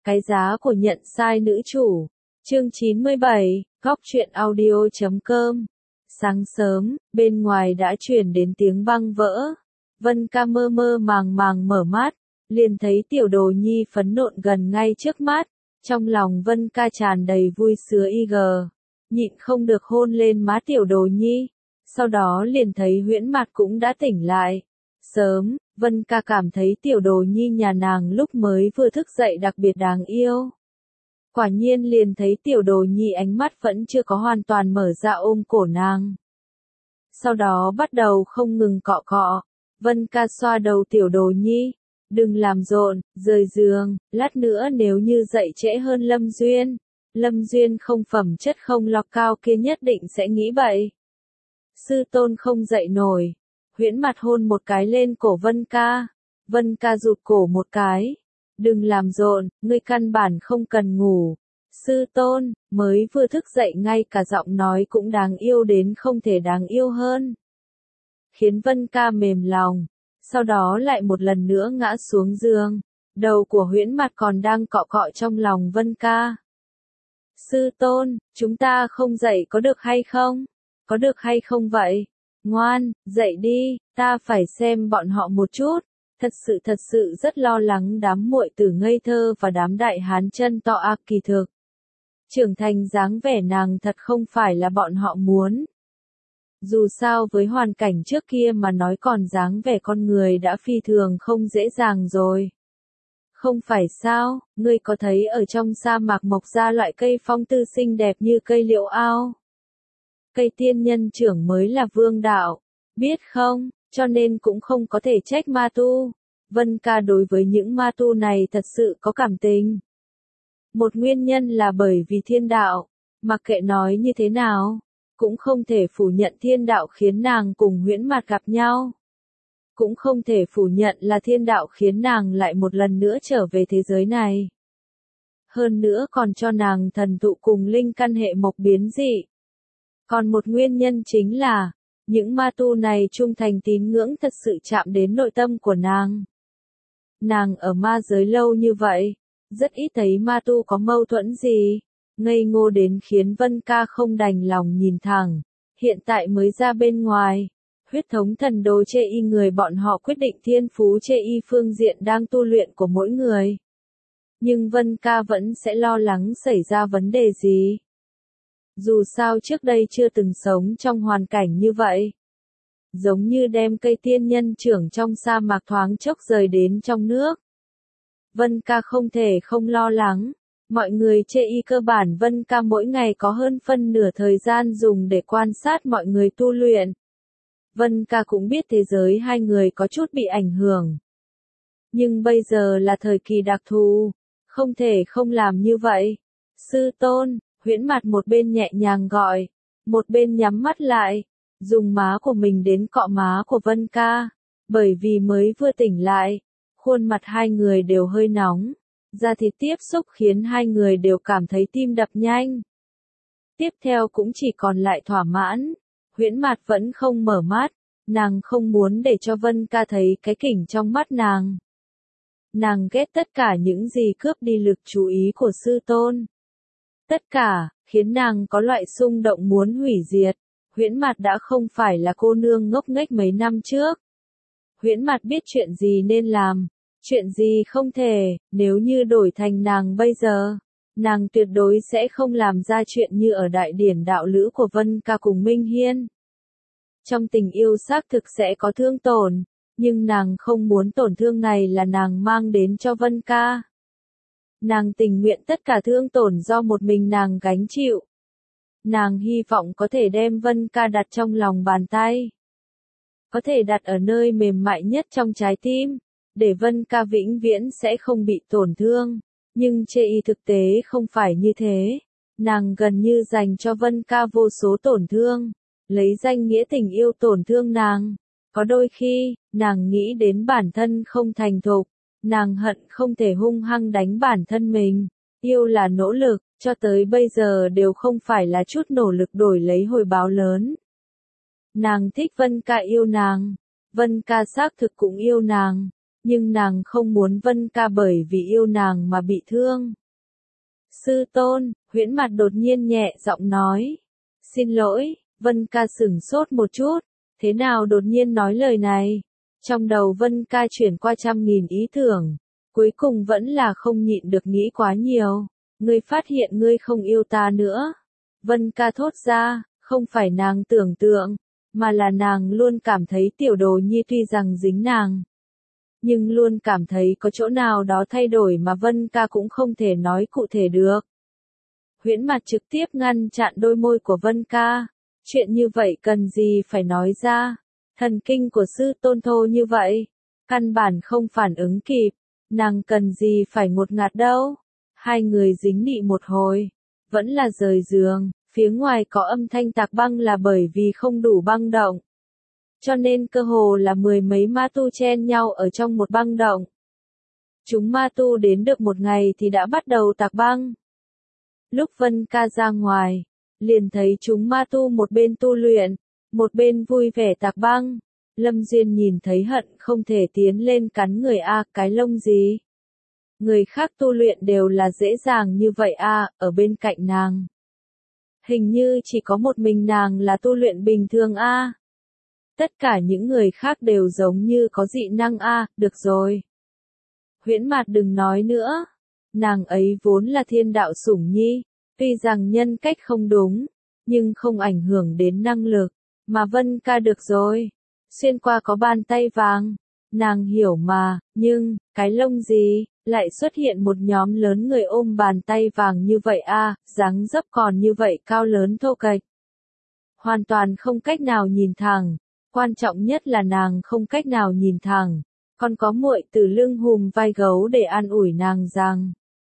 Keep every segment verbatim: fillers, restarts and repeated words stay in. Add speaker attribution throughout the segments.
Speaker 1: Cái giá của nhận sai nữ chủ. Chương chín mươi bảy, góc truyện audio chấm com. Sáng sớm, bên ngoài đã truyền đến tiếng băng vỡ. Vân Ca mơ mơ màng màng mở mắt, liền thấy tiểu đồ nhi phấn nộn gần ngay trước mắt. Trong lòng Vân Ca tràn đầy vui sướng y gờ, nhịn không được hôn lên má tiểu đồ nhi. Sau đó liền thấy Huyễn Mạt cũng đã tỉnh lại. Sớm, Vân Ca cảm thấy tiểu đồ nhi nhà nàng lúc mới vừa thức dậy đặc biệt đáng yêu. Quả nhiên liền thấy tiểu đồ nhi ánh mắt vẫn chưa có hoàn toàn mở ra ôm cổ nàng. Sau đó bắt đầu không ngừng cọ cọ. Vân Ca xoa đầu tiểu đồ nhi. Đừng làm rộn, rời giường, lát nữa nếu như dậy trễ hơn Lâm Duyên. Lâm Duyên không phẩm chất không lọc cao kia nhất định sẽ nghĩ bậy. Sư tôn không dậy nổi. Huyễn Mạt hôn một cái lên cổ Vân Ca. Vân Ca rụt cổ một cái. Đừng làm rộn, ngươi căn bản không cần ngủ. Sư tôn, mới vừa thức dậy ngay cả giọng nói cũng đáng yêu đến không thể đáng yêu hơn. Khiến Vân Ca mềm lòng. Sau đó lại một lần nữa ngã xuống giường. Đầu của Huyễn Mạt còn đang cọ cọ trong lòng Vân Ca. Sư tôn, chúng ta không dậy có được hay không? Có được hay không vậy? Ngoan, dậy đi, ta phải xem bọn họ một chút. Thật sự thật sự rất lo lắng đám muội tử ngây thơ và đám đại hán chân to ác kỳ thực. Trưởng thành dáng vẻ nàng thật không phải là bọn họ muốn. Dù sao với hoàn cảnh trước kia mà nói còn dáng vẻ con người đã phi thường không dễ dàng rồi. Không phải sao, ngươi có thấy ở trong sa mạc mọc ra loại cây phong tư xinh đẹp như cây liễu ao? Cây tiên nhân trưởng mới là vương đạo, biết không, cho nên cũng không có thể trách ma tu. Vân Ca đối với những ma tu này thật sự có cảm tình. Một nguyên nhân là bởi vì thiên đạo, mặc kệ nói như thế nào, cũng không thể phủ nhận thiên đạo khiến nàng cùng Huyễn Mạt gặp nhau. Cũng không thể phủ nhận là thiên đạo khiến nàng lại một lần nữa trở về thế giới này. Hơn nữa còn cho nàng thần thụ cùng linh căn hệ mộc biến dị. Còn một nguyên nhân chính là, những ma tu này trung thành tín ngưỡng thật sự chạm đến nội tâm của nàng. Nàng ở ma giới lâu như vậy, rất ít thấy ma tu có mâu thuẫn gì, ngây ngô đến khiến Vân Ca không đành lòng nhìn thẳng. Hiện tại mới ra bên ngoài, huyết thống thần đồ chê y người bọn họ quyết định thiên phú chê y phương diện đang tu luyện của mỗi người. Nhưng Vân Ca vẫn sẽ lo lắng xảy ra vấn đề gì. Dù sao trước đây chưa từng sống trong hoàn cảnh như vậy. Giống như đem cây tiên nhân trưởng trong sa mạc thoáng chốc rời đến trong nước. Vân Ca không thể không lo lắng. Mọi người chê y cơ bản Vân Ca mỗi ngày có hơn phân nửa thời gian dùng để quan sát mọi người tu luyện. Vân Ca cũng biết thế giới hai người có chút bị ảnh hưởng. Nhưng bây giờ là thời kỳ đặc thù, không thể không làm như vậy. Sư tôn, Huyễn Mạt một bên nhẹ nhàng gọi, một bên nhắm mắt lại, dùng má của mình đến cọ má của Vân Ca, bởi vì mới vừa tỉnh lại, khuôn mặt hai người đều hơi nóng, da thịt tiếp xúc khiến hai người đều cảm thấy tim đập nhanh. Tiếp theo cũng chỉ còn lại thỏa mãn, Huyễn Mạt vẫn không mở mắt, nàng không muốn để cho Vân Ca thấy cái kỉnh trong mắt nàng. Nàng ghét tất cả những gì cướp đi lực chú ý của sư tôn. Tất cả, khiến nàng có loại xung động muốn hủy diệt. Huyễn Mạt đã không phải là cô nương ngốc nghếch mấy năm trước. Huyễn Mạt biết chuyện gì nên làm, chuyện gì không thể, nếu như đổi thành nàng bây giờ, nàng tuyệt đối sẽ không làm ra chuyện như ở đại điển đạo lữ của Vân Ca cùng Minh Hiên. Trong tình yêu xác thực sẽ có thương tổn, nhưng nàng không muốn tổn thương này là nàng mang đến cho Vân Ca. Nàng tình nguyện tất cả thương tổn do một mình nàng gánh chịu. Nàng hy vọng có thể đem Vân Ca đặt trong lòng bàn tay. Có thể đặt ở nơi mềm mại nhất trong trái tim, để Vân Ca vĩnh viễn sẽ không bị tổn thương. Nhưng chê y thực tế không phải như thế. Nàng gần như dành cho Vân Ca vô số tổn thương, lấy danh nghĩa tình yêu tổn thương nàng. Có đôi khi, nàng nghĩ đến bản thân không thành thục, nàng hận không thể hung hăng đánh bản thân mình. Yêu là nỗ lực, cho tới bây giờ đều không phải là chút nỗ lực đổi lấy hồi báo lớn. Nàng thích Vân Ca yêu nàng, Vân Ca xác thực cũng yêu nàng, Nhưng nàng không muốn Vân Ca bởi vì yêu nàng mà bị thương. Sư tôn, Huyễn Mặt đột nhiên nhẹ giọng nói. Xin lỗi, Vân Ca sửng sốt một chút, thế nào đột nhiên nói lời này? Trong đầu Vân Ca chuyển qua trăm nghìn ý tưởng, cuối cùng vẫn là không nhịn được nghĩ quá nhiều. Ngươi phát hiện ngươi không yêu ta nữa. Vân Ca thốt ra, không phải nàng tưởng tượng, mà là nàng luôn cảm thấy Tiểu Đồ Nhi tuy rằng dính nàng, nhưng luôn cảm thấy có chỗ nào đó thay đổi mà Vân Ca cũng không thể nói cụ thể được. Huyễn Mặt trực tiếp ngăn chặn đôi môi của Vân Ca. Chuyện như vậy cần gì phải nói ra. Thần kinh của sư tôn thô như vậy, căn bản không phản ứng kịp, nàng cần gì phải ngột ngạt đâu. Hai người dính nị một hồi, vẫn là rời giường, phía ngoài có âm thanh tạc băng là bởi vì không đủ băng động. Cho nên cơ hồ là mười mấy ma tu chen nhau ở trong một băng động. Chúng ma tu đến được một ngày thì đã bắt đầu tạc băng. Lúc Vân Ca ra ngoài, liền thấy chúng ma tu một bên tu luyện, một bên vui vẻ tạc băng. Lâm Duyên nhìn thấy hận không thể tiến lên cắn người a, cái lông gì? Người khác tu luyện đều là dễ dàng như vậy a, ở bên cạnh nàng. Hình như chỉ có một mình nàng là tu luyện bình thường a. Tất cả những người khác đều giống như có dị năng a, được rồi. Huyễn Mạt đừng nói nữa. Nàng ấy vốn là thiên đạo sủng nhi, tuy rằng nhân cách không đúng, nhưng không ảnh hưởng đến năng lực, mà Vân Ca được rồi. Xuyên qua có bàn tay vàng, nàng hiểu mà, nhưng, cái lông gì, lại xuất hiện một nhóm lớn người ôm bàn tay vàng như vậy a, dáng dấp còn như vậy cao lớn thô kệch. Hoàn toàn không cách nào nhìn thẳng, quan trọng nhất là nàng không cách nào nhìn thẳng, còn có muội từ lưng hùm vai gấu để an ủi nàng rằng.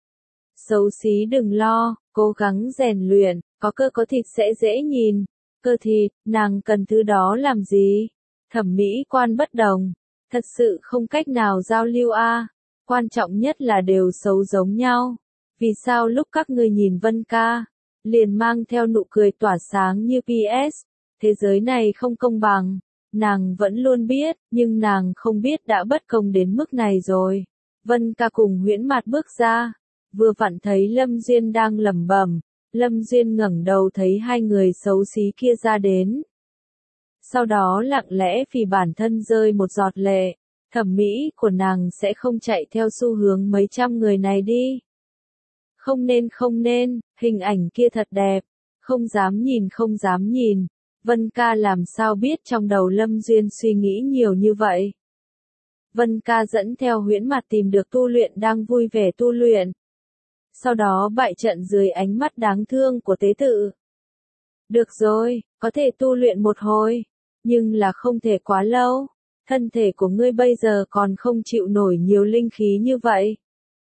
Speaker 1: Xấu xí đừng lo, cố gắng rèn luyện, có cơ có thịt sẽ dễ nhìn. Cơ thịt, nàng cần thứ đó làm gì? Thẩm mỹ quan bất đồng, thật sự không cách nào giao lưu a. Quan trọng nhất là đều xấu giống nhau. Vì sao lúc các ngươi nhìn Vân Ca, liền mang theo nụ cười tỏa sáng như pê ét, thế giới này không công bằng. Nàng vẫn luôn biết, nhưng nàng không biết đã bất công đến mức này rồi. Vân Ca cùng Huyễn Mạt bước ra, vừa vặn thấy Lâm Duyên đang lẩm bẩm. Lâm Duyên ngẩng đầu thấy hai người xấu xí kia ra đến. Sau đó lặng lẽ vì bản thân rơi một giọt lệ. Thẩm mỹ của nàng sẽ không chạy theo xu hướng mấy trăm người này đi. Không nên không nên, hình ảnh kia thật đẹp. Không dám nhìn không dám nhìn. Vân Ca làm sao biết trong đầu Lâm Duyên suy nghĩ nhiều như vậy. Vân Ca dẫn theo Huyễn Mạt tìm được tu luyện đang vui vẻ tu luyện. Sau đó bại trận dưới ánh mắt đáng thương của tế tự. Được rồi, có thể tu luyện một hồi, nhưng là không thể quá lâu. Thân thể của ngươi bây giờ còn không chịu nổi nhiều linh khí như vậy.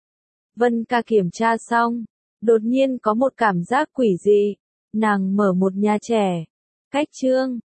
Speaker 1: Vân Ca kiểm tra xong, đột nhiên có một cảm giác quỷ dị. Nàng mở một nhà trẻ. Cách chương,